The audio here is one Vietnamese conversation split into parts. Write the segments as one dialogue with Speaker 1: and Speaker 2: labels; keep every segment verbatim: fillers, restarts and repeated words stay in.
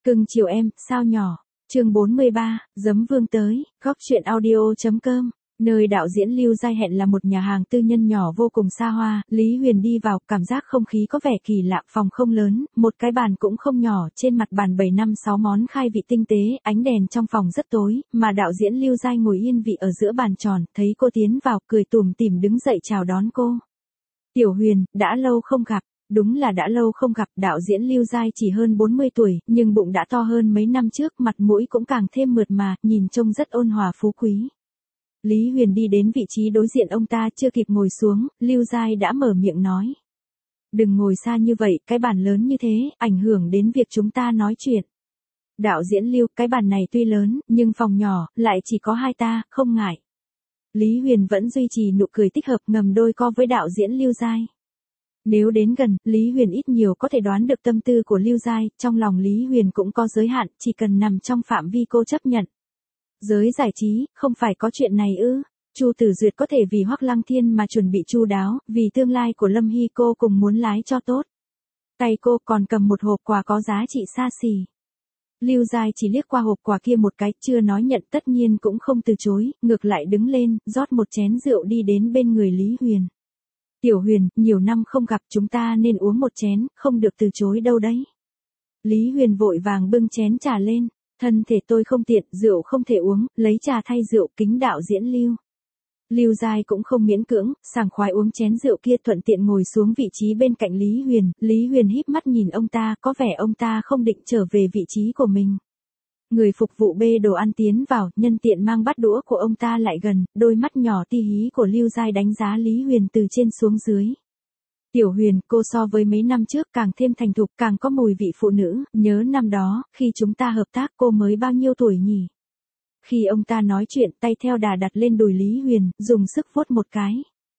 Speaker 1: Cưng chiều em, sao nhỏ. Chương bốn mươi ba, Giấm Vương tới, góc truyện audio chấm com. Nơi đạo diễn Lưu Giai hẹn là một nhà hàng tư nhân nhỏ vô cùng xa hoa, Lý Huyền đi vào, cảm giác không khí có vẻ kỳ lạ, phòng không lớn, một cái bàn cũng không nhỏ, trên mặt bàn bảy năm sáu món khai vị tinh tế, ánh đèn trong phòng rất tối, mà đạo diễn Lưu Giai ngồi yên vị ở giữa bàn tròn, thấy cô tiến vào, cười tủm tỉm đứng dậy chào đón cô. Tiểu Huyền, đã lâu không gặp. Đúng là đã lâu không gặp, đạo diễn Lưu Giai chỉ hơn bốn mươi tuổi, nhưng bụng đã to hơn mấy năm trước, mặt mũi cũng càng thêm mượt mà, nhìn trông rất ôn hòa phú quý. Lý Huyền đi đến vị trí đối diện ông ta, chưa kịp ngồi xuống, Lưu Giai đã mở miệng nói. Đừng ngồi xa như vậy, cái bàn lớn như thế, ảnh hưởng đến việc chúng ta nói chuyện. Đạo diễn Lưu, cái bàn này tuy lớn, nhưng phòng nhỏ, lại chỉ có hai ta, không ngại. Lý Huyền vẫn duy trì nụ cười tích hợp ngầm đôi co với đạo diễn Lưu Giai. Nếu đến gần, Lý Huyền ít nhiều có thể đoán được tâm tư của Lưu Giai, trong lòng Lý Huyền cũng có giới hạn, chỉ cần nằm trong phạm vi cô chấp nhận. Giới giải trí, không phải có chuyện này ư? Chu Tử Duyệt có thể vì Hoắc Lăng Thiên mà chuẩn bị chu đáo, vì tương lai của Lâm Hy cô cùng muốn lái cho tốt. Tay cô còn cầm một hộp quà có giá trị xa xỉ. Lưu Giai chỉ liếc qua hộp quà kia một cái, chưa nói nhận, tất nhiên cũng không từ chối, ngược lại đứng lên, rót một chén rượu đi đến bên người Lý Huyền. Tiểu Huyền, nhiều năm không gặp, chúng ta nên uống một chén, không được từ chối đâu đấy. Lý Huyền vội vàng bưng chén trà lên, thân thể tôi không tiện, rượu không thể uống, lấy trà thay rượu, kính đạo diễn Lưu. Lưu Giai cũng không miễn cưỡng, sảng khoái uống chén rượu kia, thuận tiện ngồi xuống vị trí bên cạnh Lý Huyền, Lý Huyền híp mắt nhìn ông ta, có vẻ ông ta không định trở về vị trí của mình. Người phục vụ bê đồ ăn tiến vào, nhân tiện mang bát đũa của ông ta lại gần, đôi mắt nhỏ ti hí của Lưu Giai đánh giá Lý Huyền từ trên xuống dưới. Tiểu Huyền, cô so với mấy năm trước càng thêm thành thục, càng có mùi vị phụ nữ, nhớ năm đó, khi chúng ta hợp tác cô mới bao nhiêu tuổi nhỉ? Khi ông ta nói chuyện, tay theo đà đặt lên đùi Lý Huyền, dùng sức vuốt một cái.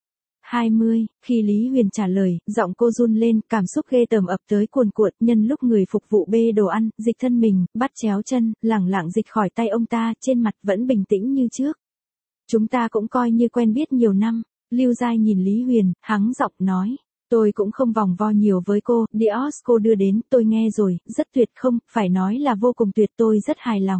Speaker 1: hai mươi, khi Lý Huyền trả lời, giọng cô run lên, cảm xúc ghê tởm ập tới cuồn cuộn, nhân lúc người phục vụ bê đồ ăn, dịch thân mình, bắt chéo chân, lẳng lặng dịch khỏi tay ông ta, trên mặt vẫn bình tĩnh như trước. Chúng ta cũng coi như quen biết nhiều năm. Lưu Giai nhìn Lý Huyền, hắng giọng nói. Tôi cũng không vòng vo nhiều với cô, Dios cô đưa đến, tôi nghe rồi, rất tuyệt không, phải nói là vô cùng tuyệt, tôi rất hài lòng.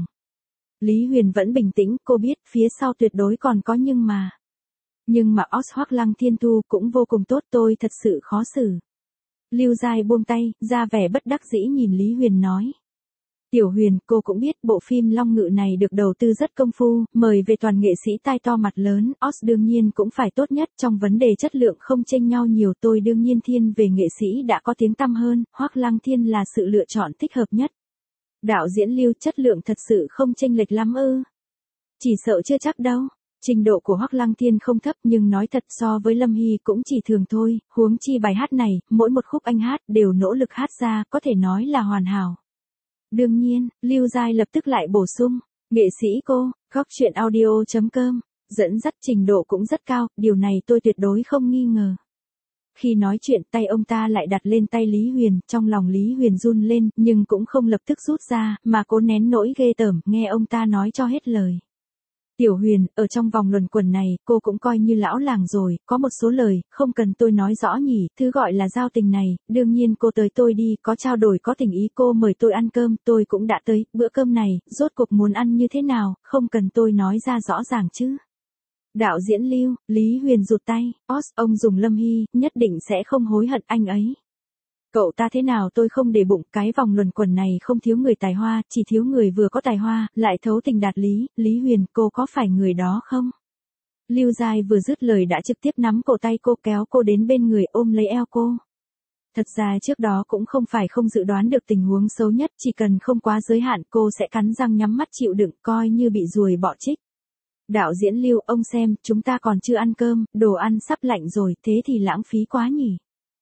Speaker 1: Lý Huyền vẫn bình tĩnh, cô biết, phía sau tuyệt đối còn có nhưng mà. Nhưng mà Os Hoắc Lăng Thiên Thu cũng vô cùng tốt, tôi thật sự khó xử. Lưu Giai buông tay, ra vẻ bất đắc dĩ nhìn Lý Huyền nói. Tiểu Huyền, cô cũng biết bộ phim Long Ngự này được đầu tư rất công phu, mời về toàn nghệ sĩ tai to mặt lớn, Os đương nhiên cũng phải tốt nhất, trong vấn đề chất lượng không chênh nhau nhiều, tôi đương nhiên thiên về nghệ sĩ đã có tiếng tăm hơn, Hoắc Lăng Thiên là sự lựa chọn thích hợp nhất. Đạo diễn Lưu, chất lượng thật sự không chênh lệch lắm ư? Chỉ sợ chưa chắc đâu. Trình độ của Hoắc Lăng Thiên không thấp, nhưng nói thật so với Lâm Hy cũng chỉ thường thôi, huống chi bài hát này, mỗi một khúc anh hát đều nỗ lực hát ra, có thể nói là hoàn hảo. Đương nhiên, Lưu Giai lập tức lại bổ sung, nghệ sĩ cô, góc truyện audio chấm com, dẫn dắt trình độ cũng rất cao, điều này tôi tuyệt đối không nghi ngờ. Khi nói chuyện, tay ông ta lại đặt lên tay Lý Huyền, trong lòng Lý Huyền run lên, nhưng cũng không lập tức rút ra, mà cố nén nỗi ghê tởm, nghe ông ta nói cho hết lời. Tiểu Huyền, ở trong vòng luẩn quẩn này, cô cũng coi như lão làng rồi, có một số lời, không cần tôi nói rõ nhỉ, thứ gọi là giao tình này, đương nhiên cô tới tôi đi, có trao đổi có tình ý, cô mời tôi ăn cơm, tôi cũng đã tới, bữa cơm này, rốt cuộc muốn ăn như thế nào, không cần tôi nói ra rõ ràng chứ. Đạo diễn Lưu, Lý Huyền rụt tay, Os, ông dùng Lâm Hy, nhất định sẽ không hối hận anh ấy. Cậu ta thế nào tôi không để bụng, cái vòng luẩn quẩn này không thiếu người tài hoa, chỉ thiếu người vừa có tài hoa, lại thấu tình đạt lý, Lý Huyền, cô có phải người đó không? Lưu Giai vừa dứt lời đã trực tiếp nắm cổ tay cô, kéo cô đến bên người, ôm lấy eo cô. Thật ra trước đó cũng không phải không dự đoán được tình huống xấu nhất, chỉ cần không quá giới hạn cô sẽ cắn răng nhắm mắt chịu đựng, coi như bị ruồi bọ chích. Đạo diễn Lưu, ông xem, chúng ta còn chưa ăn cơm, đồ ăn sắp lạnh rồi, thế thì lãng phí quá nhỉ.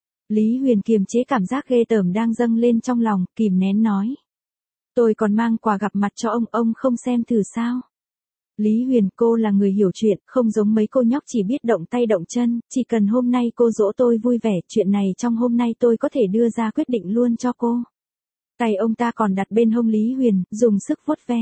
Speaker 1: Lý Huyền kiềm chế cảm giác ghê tởm đang dâng lên trong lòng, kìm nén nói. Tôi còn mang quà gặp mặt cho ông, ông không xem thử sao? Lý Huyền, cô là người hiểu chuyện, không giống mấy cô nhóc chỉ biết động tay động chân, chỉ cần hôm nay cô dỗ tôi vui vẻ, chuyện này trong hôm nay tôi có thể đưa ra quyết định luôn cho cô. Tay ông ta còn đặt bên hông Lý Huyền, dùng sức vuốt ve.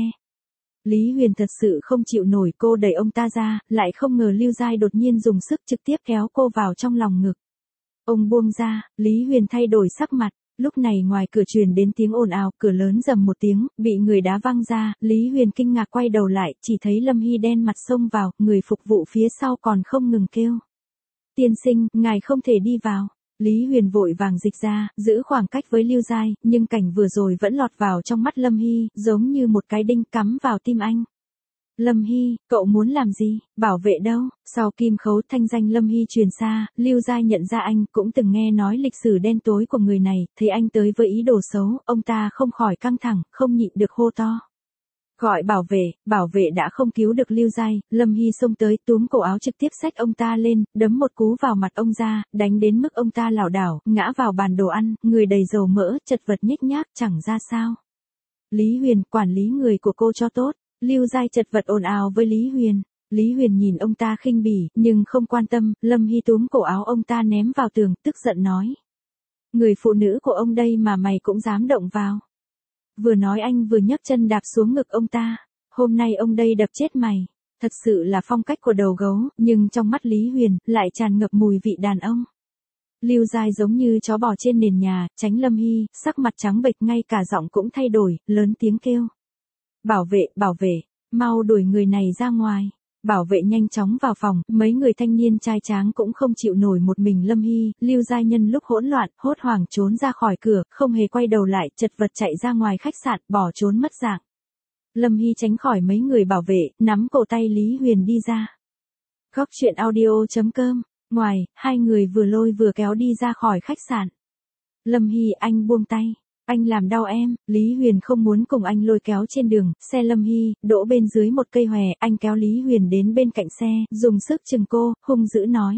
Speaker 1: Lý Huyền thật sự không chịu nổi, cô đẩy ông ta ra, lại không ngờ Lưu Giai đột nhiên dùng sức trực tiếp kéo cô vào trong lòng ngực. Ông buông ra, Lý Huyền thay đổi sắc mặt, Lúc này ngoài cửa truyền đến tiếng ồn ào, cửa lớn rầm một tiếng, bị người đá văng ra, Lý Huyền kinh ngạc quay đầu lại, chỉ thấy Lâm Hy đen mặt xông vào, người phục vụ phía sau còn không ngừng kêu. Tiên sinh, ngài không thể đi vào. Lý Huyền vội vàng dịch ra, giữ khoảng cách với Lưu Giai, nhưng cảnh vừa rồi vẫn lọt vào trong mắt Lâm Hy, giống như một cái đinh cắm vào tim anh. Lâm Hy, cậu muốn làm gì, bảo vệ đâu? Sau kim khấu thanh danh Lâm Hy truyền xa, Lưu Giai nhận ra anh, cũng từng nghe nói lịch sử đen tối của người này, thấy anh tới với ý đồ xấu, ông ta không khỏi căng thẳng, không nhịn được hô to. Gọi bảo vệ, bảo vệ đã không cứu được Lưu Giai, Lâm Hy xông tới túm cổ áo trực tiếp xách ông ta lên, đấm một cú vào mặt ông ra, đánh đến mức ông ta lảo đảo, ngã vào bàn đồ ăn, người đầy dầu mỡ, chật vật nhếch nhác, chẳng ra sao. Lý Huyền, quản lý người của cô cho tốt. Lưu Giai chật vật ồn ào với Lý Huyền. Lý Huyền nhìn ông ta khinh bỉ, nhưng không quan tâm, Lâm Hy túm cổ áo ông ta ném vào tường, tức giận nói. Người phụ nữ của ông đây mà mày cũng dám động vào. Vừa nói anh vừa nhấc chân đạp xuống ngực ông ta. Hôm nay ông đây đập chết mày. Thật sự là phong cách của đầu gấu, nhưng trong mắt Lý Huyền, lại tràn ngập mùi vị đàn ông. Lưu Giai giống như chó bò trên nền nhà, tránh Lâm Hy, sắc mặt trắng bệch ngay cả giọng cũng thay đổi, lớn tiếng kêu. Bảo vệ, bảo vệ, mau đuổi người này ra ngoài. Bảo vệ nhanh chóng vào phòng, mấy người thanh niên trai tráng cũng không chịu nổi một mình Lâm Hy, Lưu Giai nhân lúc hỗn loạn, hốt hoảng trốn ra khỏi cửa, không hề quay đầu lại, chật vật chạy ra ngoài khách sạn, bỏ trốn mất dạng. Lâm Hy tránh khỏi mấy người bảo vệ, nắm cổ tay Lý Huyền đi ra. Góc truyện audio chấm com, ngoài, hai người vừa lôi vừa kéo đi ra khỏi khách sạn. Lâm Hy, anh buông tay. Anh làm đau em, Lý Huyền không muốn cùng anh lôi kéo trên đường, xe Lâm Hy, đỗ bên dưới một cây hòe, anh kéo Lý Huyền đến bên cạnh xe, dùng sức chừng cô, hung dữ nói.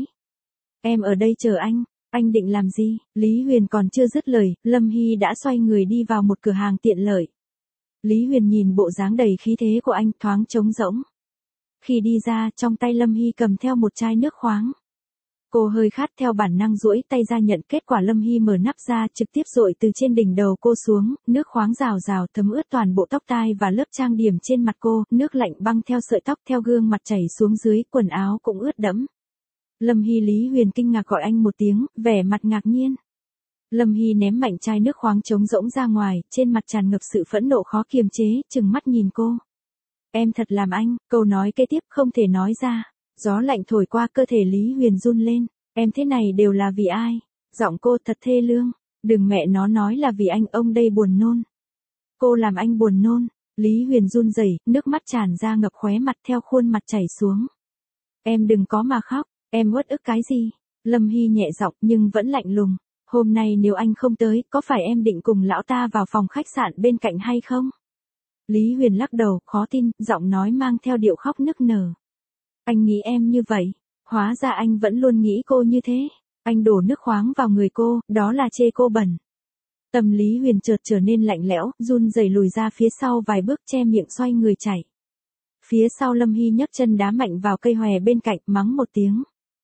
Speaker 1: Em ở đây chờ anh, anh định làm gì? Lý Huyền còn chưa dứt lời, Lâm Hy đã xoay người đi vào một cửa hàng tiện lợi. Lý Huyền nhìn bộ dáng đầy khí thế của anh thoáng trống rỗng. Khi đi ra, trong tay Lâm Hy cầm theo một chai nước khoáng. Cô hơi khát theo bản năng duỗi tay ra nhận, kết quả Lâm Hy mở nắp ra trực tiếp dội từ trên đỉnh đầu cô xuống, nước khoáng rào rào thấm ướt toàn bộ tóc tai và lớp trang điểm trên mặt cô, nước lạnh băng theo sợi tóc theo gương mặt chảy xuống dưới, quần áo cũng ướt đẫm. Lâm Hy, Lý Huyền kinh ngạc gọi anh một tiếng, vẻ mặt ngạc nhiên. Lâm Hy ném mạnh chai nước khoáng trống rỗng ra ngoài, trên mặt tràn ngập sự phẫn nộ khó kiềm chế, trừng mắt nhìn cô. Em thật làm anh, câu nói kế tiếp không thể nói ra. Gió lạnh thổi qua cơ thể Lý Huyền run lên, em thế này đều là vì ai? Giọng cô thật thê lương, đừng mẹ nó nói là vì anh, ông đây buồn nôn. Cô làm anh buồn nôn, Lý Huyền run rẩy, nước mắt tràn ra ngập khóe mặt theo khuôn mặt chảy xuống. Em đừng có mà khóc, em uất ức cái gì? Lâm Hy nhẹ giọng nhưng vẫn lạnh lùng, hôm nay nếu anh không tới, có phải em định cùng lão ta vào phòng khách sạn bên cạnh hay không? Lý Huyền lắc đầu, khó tin, giọng nói mang theo điệu khóc nức nở. Anh nghĩ em như vậy, hóa ra anh vẫn luôn nghĩ cô như thế. Anh đổ nước khoáng vào người cô, đó là chê cô bẩn. Tâm Lý Huyền chợt trở nên lạnh lẽo, run rẩy lùi ra phía sau vài bước, che miệng xoay người chạy. Phía sau Lâm Hy nhấc chân đá mạnh vào cây hòe bên cạnh, mắng một tiếng.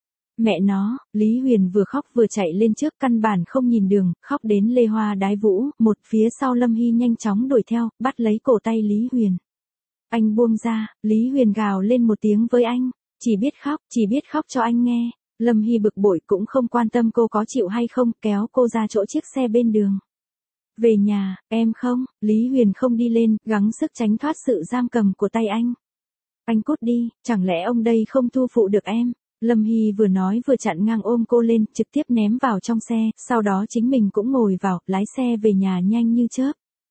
Speaker 1: Mẹ nó, Lý Huyền vừa khóc vừa chạy lên trước, căn bản không nhìn đường, khóc đến lê hoa đái vũ, một phía sau Lâm Hy nhanh chóng đuổi theo, bắt lấy cổ tay Lý Huyền. Anh buông ra, Lý Huyền gào lên một tiếng với anh, chỉ biết khóc, chỉ biết khóc cho anh nghe. Lâm Hy bực bội cũng không quan tâm cô có chịu hay không, kéo cô ra chỗ chiếc xe bên đường. Về nhà, em không, Lý Huyền không đi lên, gắng sức tránh thoát sự giam cầm của tay anh. Anh cút đi, chẳng lẽ ông đây không thu phụ được em? Lâm Hy vừa nói vừa chặn ngang ôm cô lên, trực tiếp ném vào trong xe, sau đó chính mình cũng ngồi vào, lái xe về nhà nhanh như chớp.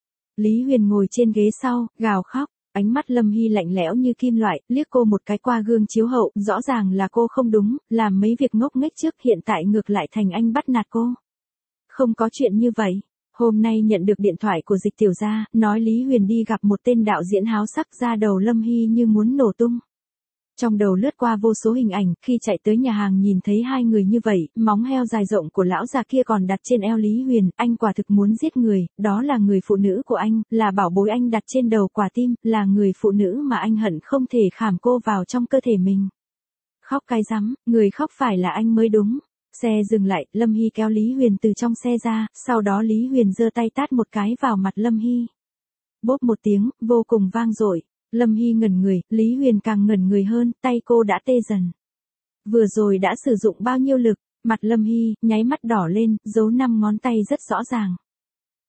Speaker 1: Lý Huyền ngồi trên ghế sau, gào khóc. Ánh mắt Lâm Hy lạnh lẽo như kim loại, liếc cô một cái qua gương chiếu hậu, rõ ràng là cô không đúng, làm mấy việc ngốc nghếch trước, hiện tại ngược lại thành anh bắt nạt cô. Không có chuyện như vậy. Hôm nay nhận được điện thoại của Dịch tiểu gia, nói Lý Huyền đi gặp một tên đạo diễn háo sắc, ra đầu Lâm Hy như muốn nổ tung. Trong đầu lướt qua vô số hình ảnh, khi chạy tới nhà hàng nhìn thấy hai người như vậy, móng heo dài rộng của lão già kia còn đặt trên eo Lý Huyền, anh quả thực muốn giết người, đó là người phụ nữ của anh, là bảo bối anh đặt trên đầu quả tim, là người phụ nữ mà anh hận không thể khảm cô vào trong cơ thể mình. Khóc cái rắm, người khóc phải là anh mới đúng. Xe dừng lại, Lâm Hy kéo Lý Huyền từ trong xe ra, sau đó Lý Huyền giơ tay tát một cái vào mặt Lâm Hy. Bốp một tiếng, vô cùng vang dội. Lâm Hy ngẩn người, Lý Huyền càng ngẩn người hơn, tay cô đã tê dần. Vừa rồi đã sử dụng bao nhiêu lực, mặt Lâm Hy, nháy mắt đỏ lên, dấu năm ngón tay rất rõ ràng.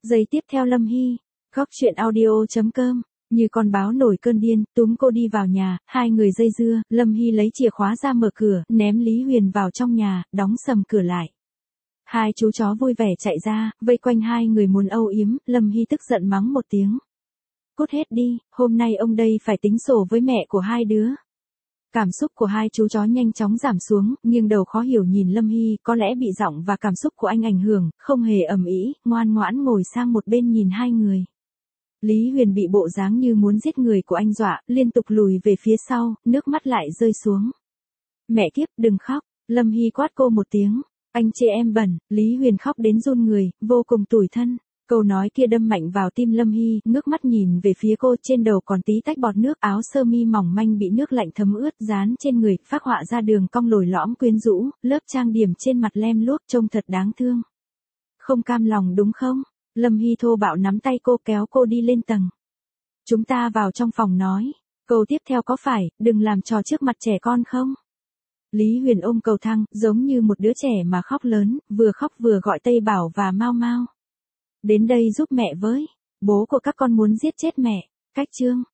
Speaker 1: Giây tiếp theo Lâm Hy, góc chuyện audio.com, như con báo nổi cơn điên, túm cô đi vào nhà, hai người dây dưa, Lâm Hy lấy chìa khóa ra mở cửa, ném Lý Huyền vào trong nhà, đóng sầm cửa lại. Hai chú chó vui vẻ chạy ra, vây quanh hai người muốn âu yếm, Lâm Hy tức giận mắng một tiếng. Cút hết đi, hôm nay ông đây phải tính sổ với mẹ của hai đứa. Cảm xúc của hai chú chó nhanh chóng giảm xuống, nghiêng đầu khó hiểu nhìn Lâm Hy, có lẽ bị giọng và cảm xúc của anh ảnh hưởng, không hề ầm ĩ, ngoan ngoãn ngồi sang một bên nhìn hai người. Lý Huyền bị bộ dáng như muốn giết người của anh dọa, liên tục lùi về phía sau, nước mắt lại rơi xuống. Mẹ kiếp, đừng khóc, Lâm Hy quát cô một tiếng. Anh chê em bẩn, Lý Huyền khóc đến run người, vô cùng tủi thân. Câu nói kia đâm mạnh vào tim Lâm Hy, ngước mắt nhìn về phía cô, trên đầu còn tí tách bọt nước, áo sơ mi mỏng manh bị nước lạnh thấm ướt, dán trên người, phác họa ra đường cong lồi lõm quyến rũ, lớp trang điểm trên mặt lem luốc trông thật đáng thương. Không cam lòng đúng không? Lâm Hy thô bạo nắm tay cô kéo cô đi lên tầng. Chúng ta vào trong phòng nói. Câu tiếp theo có phải, đừng làm trò trước mặt trẻ con không? Lý Huyền ôm cầu thang, giống như một đứa trẻ mà khóc lớn, vừa khóc vừa gọi Tây Bảo và Mau Mau. Đến đây giúp mẹ với, bố của các con muốn giết chết mẹ. Cách chương